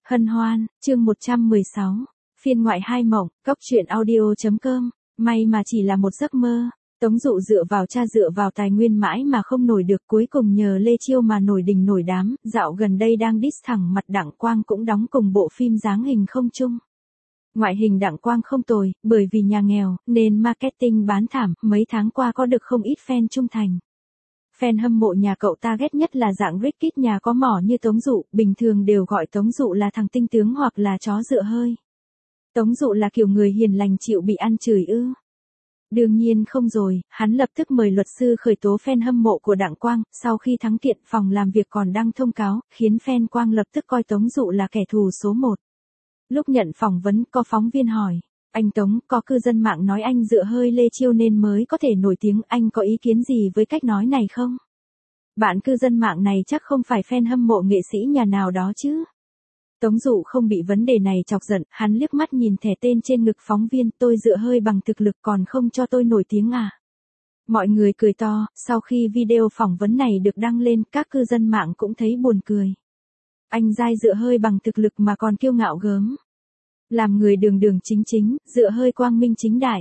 Hân hoan, chương 116. Phiên ngoại 2 mộng, cóc truyện audio.com. May mà chỉ là một giấc mơ. Tống Dụ dựa vào tài nguyên mãi mà không nổi được, cuối cùng nhờ Lê Chiêu mà nổi đình nổi đám. Dạo gần đây đang diss thẳng mặt Đặng Quang cũng đóng cùng bộ phim Dáng hình không chung. Ngoại hình Đặng Quang không tồi, bởi vì nhà nghèo nên marketing bán thảm, mấy tháng qua có được không ít fan trung thành. Fan hâm mộ nhà cậu ta ghét nhất là dạng rich kid nhà có mỏ như Tống Dụ, bình thường đều gọi Tống Dụ là thằng tinh tướng hoặc là chó dựa hơi. Tống Dụ là kiểu người hiền lành chịu bị ăn chửi ư? Đương nhiên không rồi, hắn lập tức mời luật sư khởi tố fan hâm mộ của Đặng Quang, sau khi thắng kiện phòng làm việc còn đăng thông cáo, khiến fan Quang lập tức coi Tống Dụ là kẻ thù số 1. Lúc nhận phỏng vấn có phóng viên hỏi, anh Tống, có cư dân mạng nói anh dựa hơi Lê Chiêu nên mới có thể nổi tiếng, anh có ý kiến gì với cách nói này không? Bạn cư dân mạng này chắc không phải fan hâm mộ nghệ sĩ nhà nào đó chứ? Tống Dụ không bị vấn đề này chọc giận, hắn liếc mắt nhìn thẻ tên trên ngực phóng viên, tôi dựa hơi bằng thực lực còn không cho tôi nổi tiếng à? Mọi người cười to, sau khi video phỏng vấn này được đăng lên, các cư dân mạng cũng thấy buồn cười. Anh dai dựa hơi bằng thực lực mà còn kiêu ngạo gớm. Làm người đường đường chính chính, dựa hơi quang minh chính đại.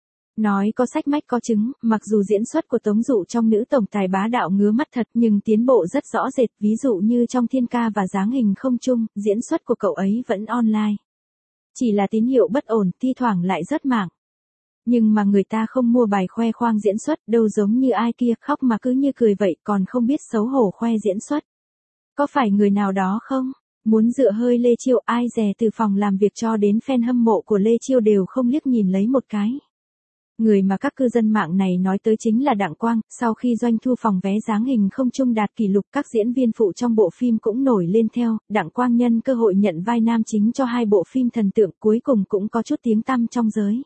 Nói có sách mách có chứng, mặc dù diễn xuất của Tống Dụ trong nữ tổng tài bá đạo ngứa mắt thật nhưng tiến bộ rất rõ rệt, ví dụ như trong Thiên Ca và Dáng hình không chung, diễn xuất của cậu ấy vẫn online. Chỉ là tín hiệu bất ổn, thi thoảng lại rớt mạng. Nhưng mà người ta không mua bài khoe khoang diễn xuất, đâu giống như ai kia, khóc mà cứ như cười vậy, còn không biết xấu hổ khoe diễn xuất. Có phải người nào đó không? Muốn dựa hơi Lê Chiêu, ai dè từ phòng làm việc cho đến fan hâm mộ của Lê Chiêu đều không liếc nhìn lấy một cái. Người mà các cư dân mạng này nói tới chính là Đặng Quang, sau khi doanh thu phòng vé Dáng hình không chung đạt kỷ lục, các diễn viên phụ trong bộ phim cũng nổi lên theo, Đặng Quang nhân cơ hội nhận vai nam chính cho 2 bộ phim thần tượng, cuối cùng cũng có chút tiếng tăm trong giới.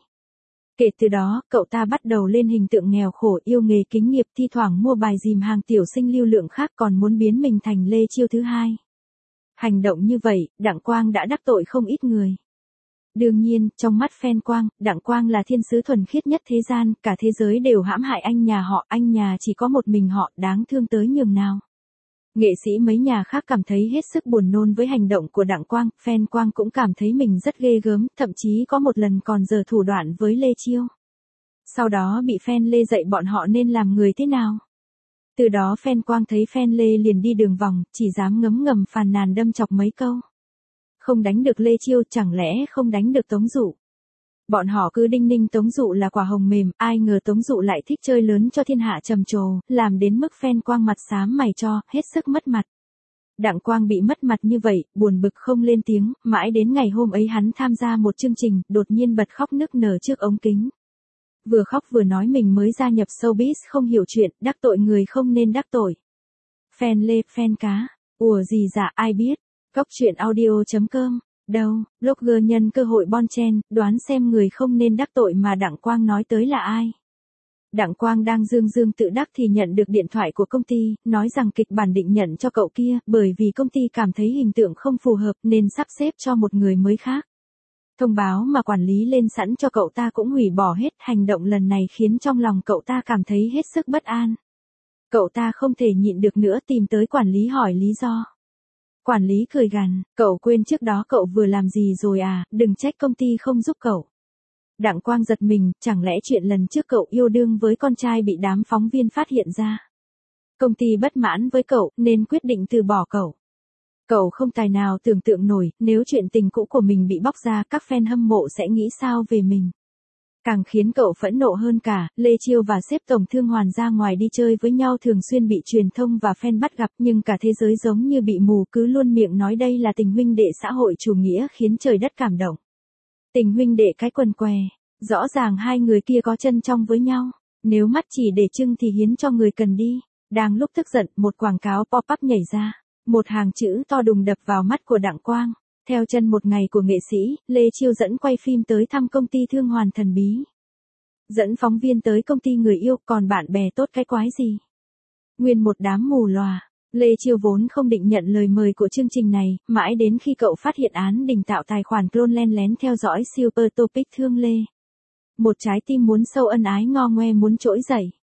Kể từ đó, cậu ta bắt đầu lên hình tượng nghèo khổ, yêu nghề kính nghiệp, thi thoảng mua bài dìm hàng tiểu sinh lưu lượng khác, còn muốn biến mình thành Lê Chiêu thứ hai. Hành động như vậy, Đặng Quang đã đắc tội không ít người. Đương nhiên, trong mắt fan Quang, Đặng Quang là thiên sứ thuần khiết nhất thế gian, cả thế giới đều hãm hại anh nhà họ, anh nhà chỉ có một mình họ, đáng thương tới nhường nào. Nghệ sĩ mấy nhà khác cảm thấy hết sức buồn nôn với hành động của Đặng Quang, fan Quang cũng cảm thấy mình rất ghê gớm, thậm chí có một lần còn giở thủ đoạn với Lê Chiêu. Sau đó bị fan Lê dạy bọn họ nên làm người thế nào. Từ đó fan Quang thấy fan Lê liền đi đường vòng, chỉ dám ngấm ngầm phàn nàn đâm chọc mấy câu. Không đánh được Lê Chiêu, chẳng lẽ không đánh được Tống Dụ. Bọn họ cứ đinh ninh Tống Dụ là quả hồng mềm, ai ngờ Tống Dụ lại thích chơi lớn cho thiên hạ trầm trồ, làm đến mức fan Quang mặt xám mày cho, hết sức mất mặt. Đặng Quang bị mất mặt như vậy, buồn bực không lên tiếng, mãi đến ngày hôm ấy hắn tham gia một chương trình, đột nhiên bật khóc nức nở trước ống kính. Vừa khóc vừa nói mình mới gia nhập showbiz không hiểu chuyện, đắc tội người không nên đắc tội. Fan Lê, fan cá, ủa gì dạ ai biết. Cóc truyện audio.com. Đâu, blogger nhân cơ hội bon chen, đoán xem người không nên đắc tội mà Đặng Quang nói tới là ai. Đặng Quang đang dương tự đắc thì nhận được điện thoại của công ty, nói rằng kịch bản định nhận cho cậu kia, bởi vì công ty cảm thấy hình tượng không phù hợp nên sắp xếp cho một người mới khác. Thông báo mà quản lý lên sẵn cho cậu ta cũng hủy bỏ hết, hành động lần này khiến trong lòng cậu ta cảm thấy hết sức bất an. Cậu ta không thể nhịn được nữa, tìm tới quản lý hỏi lý do. Quản lý cười gằn, cậu quên trước đó cậu vừa làm gì rồi à, đừng trách công ty không giúp cậu. Đặng Quang giật mình, chẳng lẽ chuyện lần trước cậu yêu đương với con trai bị đám phóng viên phát hiện ra. Công ty bất mãn với cậu, nên quyết định từ bỏ cậu. Cậu không tài nào tưởng tượng nổi, nếu chuyện tình cũ của mình bị bóc ra, các fan hâm mộ sẽ nghĩ sao về mình. Càng khiến cậu phẫn nộ hơn cả, Lê Chiêu và sếp Tổng Thương Hoàn ra ngoài đi chơi với nhau thường xuyên bị truyền thông và fan bắt gặp, nhưng cả thế giới giống như bị mù, cứ luôn miệng nói đây là tình huynh đệ xã hội chủ nghĩa, khiến trời đất cảm động. Tình huynh đệ cái quần què, rõ ràng hai người kia có chân trong với nhau, nếu mắt chỉ để trưng thì hiến cho người cần đi. Đang lúc tức giận, một quảng cáo pop-up nhảy ra, một hàng chữ to đùng đập vào mắt của Đặng Quang. Theo chân một ngày của nghệ sĩ, Lê Chiêu dẫn quay phim tới thăm công ty Thương Hoàn thần bí. Dẫn phóng viên tới công ty người yêu, còn bạn bè tốt cái quái gì. Nguyên một đám mù lòa. Lê Chiêu vốn không định nhận lời mời của chương trình này, mãi đến khi cậu phát hiện Án Đình tạo tài khoản clone len lén theo dõi Super Topic Thương Lê. Một trái tim muốn sâu ân ái ngo ngoe muốn trỗi dậy.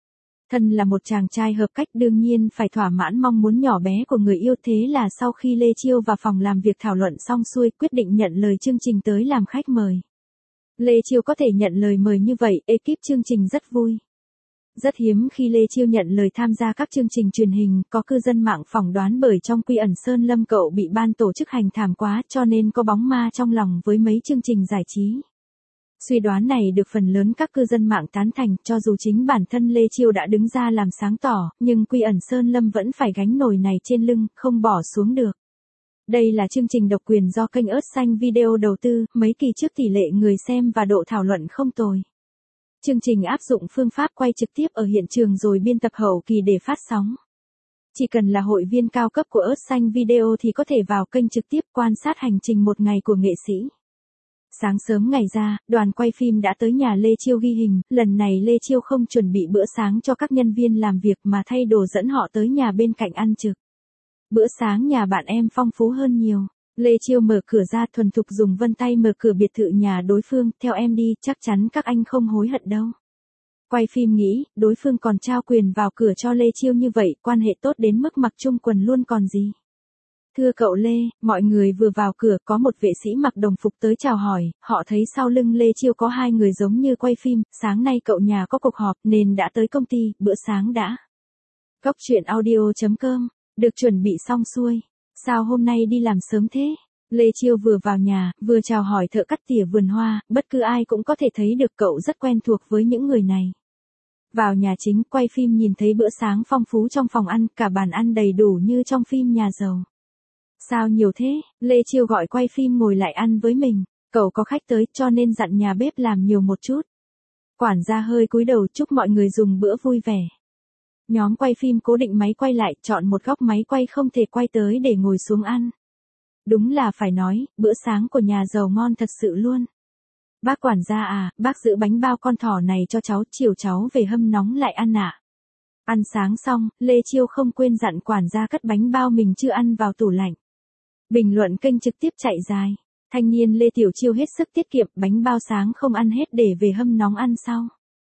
Thân là một chàng trai hợp cách đương nhiên phải thỏa mãn mong muốn nhỏ bé của người yêu, thế là sau khi Lê Chiêu vào phòng làm việc thảo luận xong xuôi quyết định nhận lời chương trình tới làm khách mời. Lê Chiêu có thể nhận lời mời như vậy, ekip chương trình rất vui. Rất hiếm khi Lê Chiêu nhận lời tham gia các chương trình truyền hình, có cư dân mạng phỏng đoán bởi trong Quy ẩn Sơn Lâm cậu bị ban tổ chức hành thảm quá cho nên có bóng ma trong lòng với mấy chương trình giải trí. Suy đoán này được phần lớn các cư dân mạng tán thành, cho dù chính bản thân Lê Chiêu đã đứng ra làm sáng tỏ, nhưng Quy ẩn Sơn Lâm vẫn phải gánh nồi này trên lưng, không bỏ xuống được. Đây là chương trình độc quyền do kênh Ớt Xanh Video đầu tư, mấy kỳ trước tỷ lệ người xem và độ thảo luận không tồi. Chương trình áp dụng phương pháp quay trực tiếp ở hiện trường rồi biên tập hậu kỳ để phát sóng. Chỉ cần là hội viên cao cấp của Ớt Xanh Video thì có thể vào kênh trực tiếp quan sát hành trình một ngày của nghệ sĩ. Sáng sớm ngày ra, đoàn quay phim đã tới nhà Lê Chiêu ghi hình, lần này Lê Chiêu không chuẩn bị bữa sáng cho các nhân viên làm việc mà thay đồ dẫn họ tới nhà bên cạnh ăn trực. Bữa sáng nhà bạn em phong phú hơn nhiều. Lê Chiêu mở cửa ra thuần thục dùng vân tay mở cửa biệt thự nhà đối phương, theo em đi, chắc chắn các anh không hối hận đâu. Quay phim nghĩ, đối phương còn trao quyền vào cửa cho Lê Chiêu như vậy, quan hệ tốt đến mức mặc chung quần luôn còn gì. Thưa cậu Lê, mọi người vừa vào cửa có một vệ sĩ mặc đồng phục tới chào hỏi, họ thấy sau lưng Lê Chiêu có hai người giống như quay phim, sáng nay cậu nhà có cuộc họp nên đã tới công ty, bữa sáng đã. Góc chuyện audio.com, được chuẩn bị xong xuôi. Sao hôm nay đi làm sớm thế? Lê Chiêu vừa vào nhà, vừa chào hỏi thợ cắt tỉa vườn hoa, bất cứ ai cũng có thể thấy được cậu rất quen thuộc với những người này. Vào nhà chính, quay phim nhìn thấy bữa sáng phong phú trong phòng ăn, cả bàn ăn đầy đủ như trong phim nhà giàu. Sao nhiều thế? Lê Chiêu gọi quay phim ngồi lại ăn với mình. Cậu có khách tới cho nên dặn nhà bếp làm nhiều một chút. Quản gia hơi cúi đầu chúc mọi người dùng bữa vui vẻ. Nhóm quay phim cố định máy quay lại, chọn một góc máy quay không thể quay tới để ngồi xuống ăn. Đúng là phải nói, bữa sáng của nhà giàu ngon thật sự luôn. Bác quản gia à, bác giữ bánh bao con thỏ này cho cháu, chiều cháu về hâm nóng lại ăn ạ. Ăn sáng xong, Lê Chiêu không quên dặn quản gia cất bánh bao mình chưa ăn vào tủ lạnh. Bình luận kênh trực tiếp chạy dài. Thanh niên Lê Tiểu Chiêu hết sức tiết kiệm, bánh bao sáng không ăn hết để về hâm nóng ăn sau.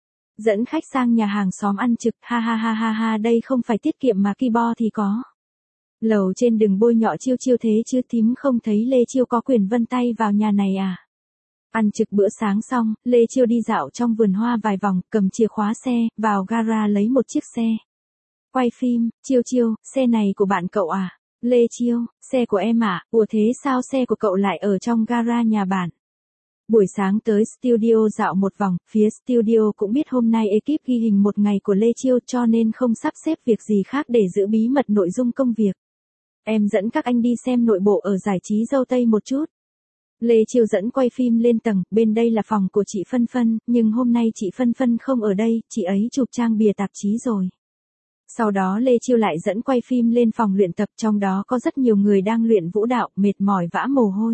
Dẫn khách sang nhà hàng xóm ăn trực, ha ha ha ha ha, đây không phải tiết kiệm mà ki bo thì có. Lầu trên đừng bôi nhọ Chiêu Chiêu thế chứ, thím không thấy Lê Chiêu có quyền vân tay vào nhà này à. Ăn trực bữa sáng xong, Lê Chiêu đi dạo trong vườn hoa vài vòng, cầm chìa khóa xe, vào gara lấy một chiếc xe. Quay phim, Chiêu Chiêu, xe này của bạn cậu à? Lê Chiêu, xe của em à? Ủa thế sao xe của cậu lại ở trong gara nhà bạn? Buổi sáng tới studio dạo một vòng, phía studio cũng biết hôm nay ekip ghi hình một ngày của Lê Chiêu cho nên không sắp xếp việc gì khác để giữ bí mật nội dung công việc. Em dẫn các anh đi xem nội bộ ở giải trí dâu Tây một chút. Lê Chiêu dẫn quay phim lên tầng, bên đây là phòng của chị Phân Phân, nhưng hôm nay chị Phân Phân không ở đây, chị ấy chụp trang bìa tạp chí rồi. Sau đó Lê Chiêu lại dẫn quay phim lên phòng luyện tập, trong đó có rất nhiều người đang luyện vũ đạo, mệt mỏi vã mồ hôi.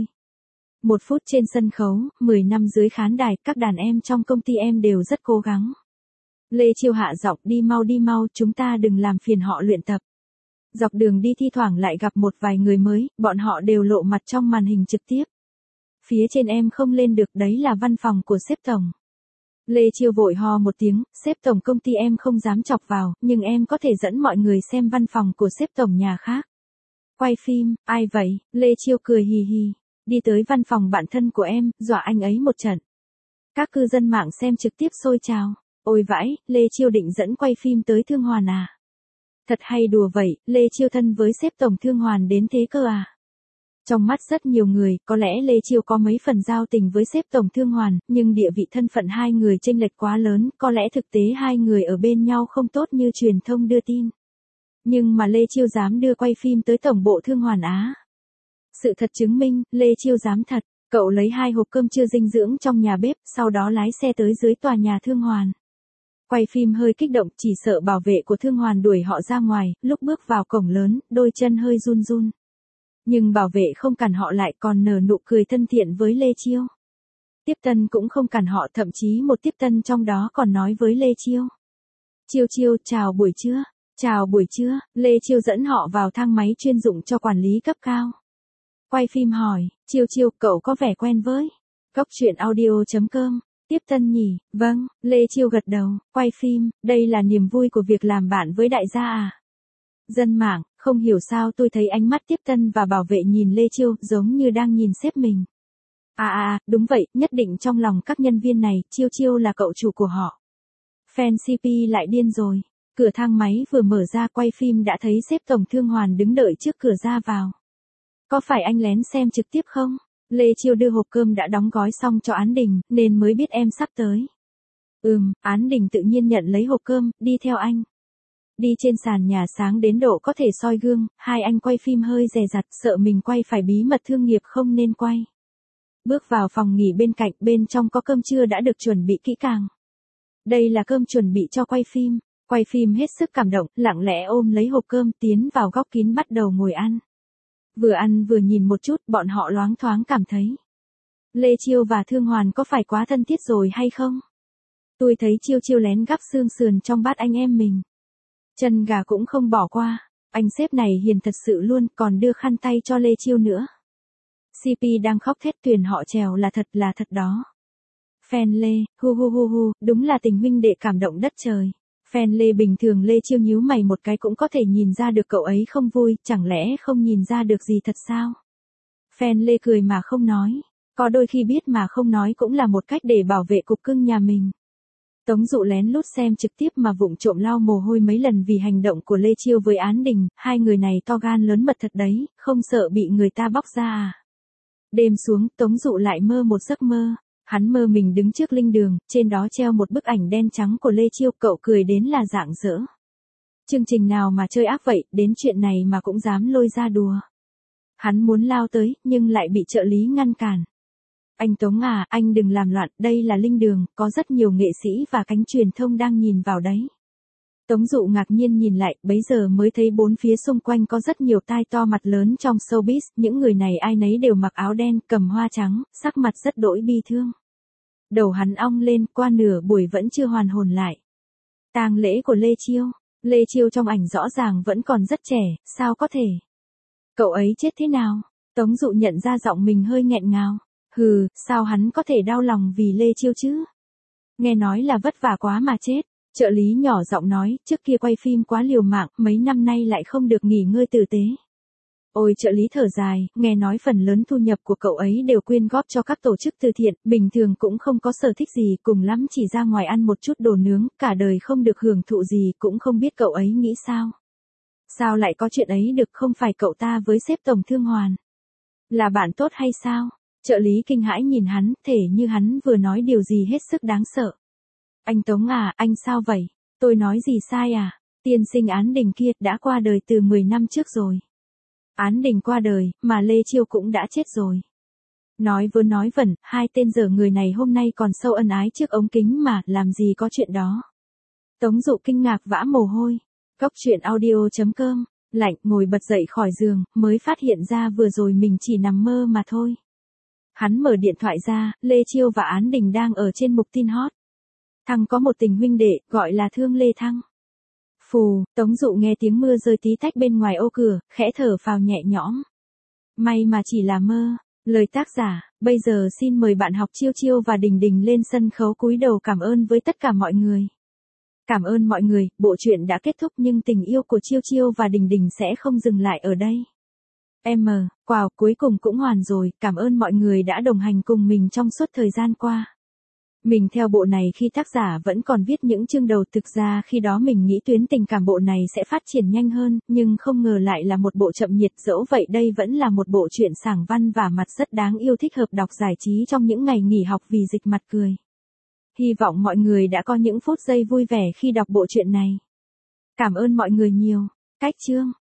1 phút trên sân khấu, 10 năm dưới khán đài, các đàn em trong công ty em đều rất cố gắng. Lê Chiêu hạ giọng, đi mau, chúng ta đừng làm phiền họ luyện tập. Dọc đường đi thi thoảng lại gặp một vài người mới, bọn họ đều lộ mặt trong màn hình trực tiếp. Phía trên em không lên được, đấy là văn phòng của sếp tổng. Lê Chiêu vội ho một tiếng, sếp tổng công ty em không dám chọc vào, nhưng em có thể dẫn mọi người xem văn phòng của sếp tổng nhà khác. Quay phim, ai vậy? Lê Chiêu cười hì hì. Đi tới văn phòng bạn thân của em, dọa anh ấy một trận. Các cư dân mạng xem trực tiếp xôi trào. Ôi vãi, Lê Chiêu định dẫn quay phim tới Thương Hoàn à? Thật hay đùa vậy, Lê Chiêu thân với sếp tổng Thương Hoàn đến thế cơ à? Trong mắt rất nhiều người, có lẽ Lê Chiêu có mấy phần giao tình với sếp tổng Thương Hoàn, nhưng địa vị thân phận hai người chênh lệch quá lớn, có lẽ thực tế hai người ở bên nhau không tốt như truyền thông đưa tin. Nhưng mà Lê Chiêu dám đưa quay phim tới tổng bộ Thương Hoàn Á. Sự thật chứng minh, Lê Chiêu dám thật. Cậu lấy 2 hộp cơm trưa dinh dưỡng trong nhà bếp, sau đó lái xe tới dưới tòa nhà Thương Hoàn. Quay phim hơi kích động, chỉ sợ bảo vệ của Thương Hoàn đuổi họ ra ngoài, lúc bước vào cổng lớn, đôi chân hơi run run. Nhưng bảo vệ không cản họ lại, còn nở nụ cười thân thiện với Lê Chiêu. Tiếp tân cũng không cản họ, thậm chí một tiếp tân trong đó còn nói với Lê Chiêu. Chiêu, chào buổi trưa. Chào buổi trưa, Lê Chiêu dẫn họ vào thang máy chuyên dụng cho quản lý cấp cao. Quay phim hỏi, Chiêu, cậu có vẻ quen với. Góc chuyện audio.com Tiếp tân nhỉ, vâng, Lê Chiêu gật đầu, quay phim, đây là niềm vui của việc làm bạn với đại gia à. Dân mạng, không hiểu sao tôi thấy ánh mắt tiếp tân và bảo vệ nhìn Lê Chiêu giống như đang nhìn sếp mình. Đúng vậy, nhất định trong lòng các nhân viên này, Chiêu Chiêu là cậu chủ của họ. Fan CP lại điên rồi. Cửa thang máy vừa mở ra quay phim đã thấy sếp Tổng Thương Hoàn đứng đợi trước cửa ra vào. Có phải anh lén xem trực tiếp không? Lê Chiêu đưa hộp cơm đã đóng gói xong cho Án Đình, nên mới biết em sắp tới. Án Đình tự nhiên nhận lấy hộp cơm, đi theo anh. Đi trên sàn nhà sáng đến độ có thể soi gương, hai anh quay phim hơi dè dặt, sợ mình quay phải bí mật thương nghiệp không nên quay. Bước vào phòng nghỉ bên cạnh, bên trong có cơm trưa đã được chuẩn bị kỹ càng. Đây là cơm chuẩn bị cho quay phim. Quay phim hết sức cảm động, lặng lẽ ôm lấy hộp cơm tiến vào góc kín bắt đầu ngồi ăn. Vừa ăn vừa nhìn một chút, bọn họ loáng thoáng cảm thấy. Lê Chiêu và Thương Hoàn có phải quá thân thiết rồi hay không? Tôi thấy Chiêu Chiêu lén gắp xương sườn trong bát anh em mình. Chân gà cũng không bỏ qua. Anh sếp này hiền thật sự luôn, còn đưa khăn tay cho Lê Chiêu nữa. CP đang khóc thét tuyển họ trèo là thật đó. Fan Lê, hu, đúng là tình huynh đệ cảm động đất trời. Fan Lê bình thường Lê Chiêu nhíu mày một cái cũng có thể nhìn ra được cậu ấy không vui, chẳng lẽ không nhìn ra được gì thật sao? Fan Lê cười mà không nói. Có đôi khi biết mà không nói cũng là một cách để bảo vệ cục cưng nhà mình. Tống Dụ lén lút xem trực tiếp mà vụng trộm lau mồ hôi mấy lần vì hành động của Lê Chiêu với Án Đình, hai người này to gan lớn mật thật đấy, không sợ bị người ta bóc ra à? Đêm xuống, Tống Dụ lại mơ một giấc mơ. Hắn mơ mình đứng trước linh đường, trên đó treo một bức ảnh đen trắng của Lê Chiêu, cậu cười đến là rạng rỡ. Chương trình nào mà chơi ác vậy, đến chuyện này mà cũng dám lôi ra đùa. Hắn muốn lao tới, nhưng lại bị trợ lý ngăn cản. Anh Tống à, anh đừng làm loạn, đây là linh đường, có rất nhiều nghệ sĩ và cánh truyền thông đang nhìn vào đấy. Tống Dụ ngạc nhiên nhìn lại, bấy giờ mới thấy bốn phía xung quanh có rất nhiều tai to mặt lớn trong showbiz, những người này ai nấy đều mặc áo đen, cầm hoa trắng, sắc mặt rất đỗi bi thương. Đầu hắn ong lên, qua nửa buổi vẫn chưa hoàn hồn lại. Tang lễ của Lê Chiêu trong ảnh rõ ràng vẫn còn rất trẻ, sao có thể? Cậu ấy chết thế nào? Tống Dụ nhận ra giọng mình hơi nghẹn ngào. Sao hắn có thể đau lòng vì Lê Chiêu chứ? Nghe nói là vất vả quá mà chết. Trợ lý nhỏ giọng nói, trước kia quay phim quá liều mạng, mấy năm nay lại không được nghỉ ngơi tử tế. Ôi trợ lý thở dài, nghe nói phần lớn thu nhập của cậu ấy đều quyên góp cho các tổ chức từ thiện, bình thường cũng không có sở thích gì, cùng lắm chỉ ra ngoài ăn một chút đồ nướng, cả đời không được hưởng thụ gì, cũng không biết cậu ấy nghĩ sao. Sao lại có chuyện ấy được, không phải cậu ta với sếp Tổng Thương Hoàn là bạn tốt hay sao? Trợ lý kinh hãi nhìn hắn, thể như hắn vừa nói điều gì hết sức đáng sợ. Anh Tống à, anh sao vậy? Tôi nói gì sai à? Tiên sinh Án Đình kia đã qua đời từ 10 năm trước rồi. Án Đình qua đời, mà Lê Chiêu cũng đã chết rồi. Nói vớ nói vẩn, hai tên dở người này hôm nay còn sâu ân ái trước ống kính mà, làm gì có chuyện đó. Tống Dụ kinh ngạc vã mồ hôi. Cóc truyện audio.com, lạnh ngồi bật dậy khỏi giường, mới phát hiện ra vừa rồi mình chỉ nằm mơ mà thôi. Hắn mở điện thoại ra, Lê Chiêu và Án Đình đang ở trên mục tin hot. Thăng có một tình huynh đệ, gọi là Thương Lê Thăng. Phù, Tống Dụ nghe tiếng mưa rơi tí tách bên ngoài ô cửa, khẽ thở phào nhẹ nhõm. May mà chỉ là mơ. Lời tác giả, bây giờ xin mời bạn học Chiêu Chiêu và Đình Đình lên sân khấu cúi đầu cảm ơn với tất cả mọi người. Cảm ơn mọi người, bộ truyện đã kết thúc nhưng tình yêu của Chiêu Chiêu và Đình Đình sẽ không dừng lại ở đây. Wow, cuối cùng cũng hoàn rồi, cảm ơn mọi người đã đồng hành cùng mình trong suốt thời gian qua. Mình theo bộ này khi tác giả vẫn còn viết những chương đầu, thực ra khi đó mình nghĩ tuyến tình cảm bộ này sẽ phát triển nhanh hơn, nhưng không ngờ lại là một bộ chậm nhiệt, dẫu vậy đây vẫn là một bộ truyện sảng văn và mặt rất đáng yêu, thích hợp đọc giải trí trong những ngày nghỉ học vì dịch mặt cười. Hy vọng mọi người đã có những phút giây vui vẻ khi đọc bộ truyện này. Cảm ơn mọi người nhiều. Cách chương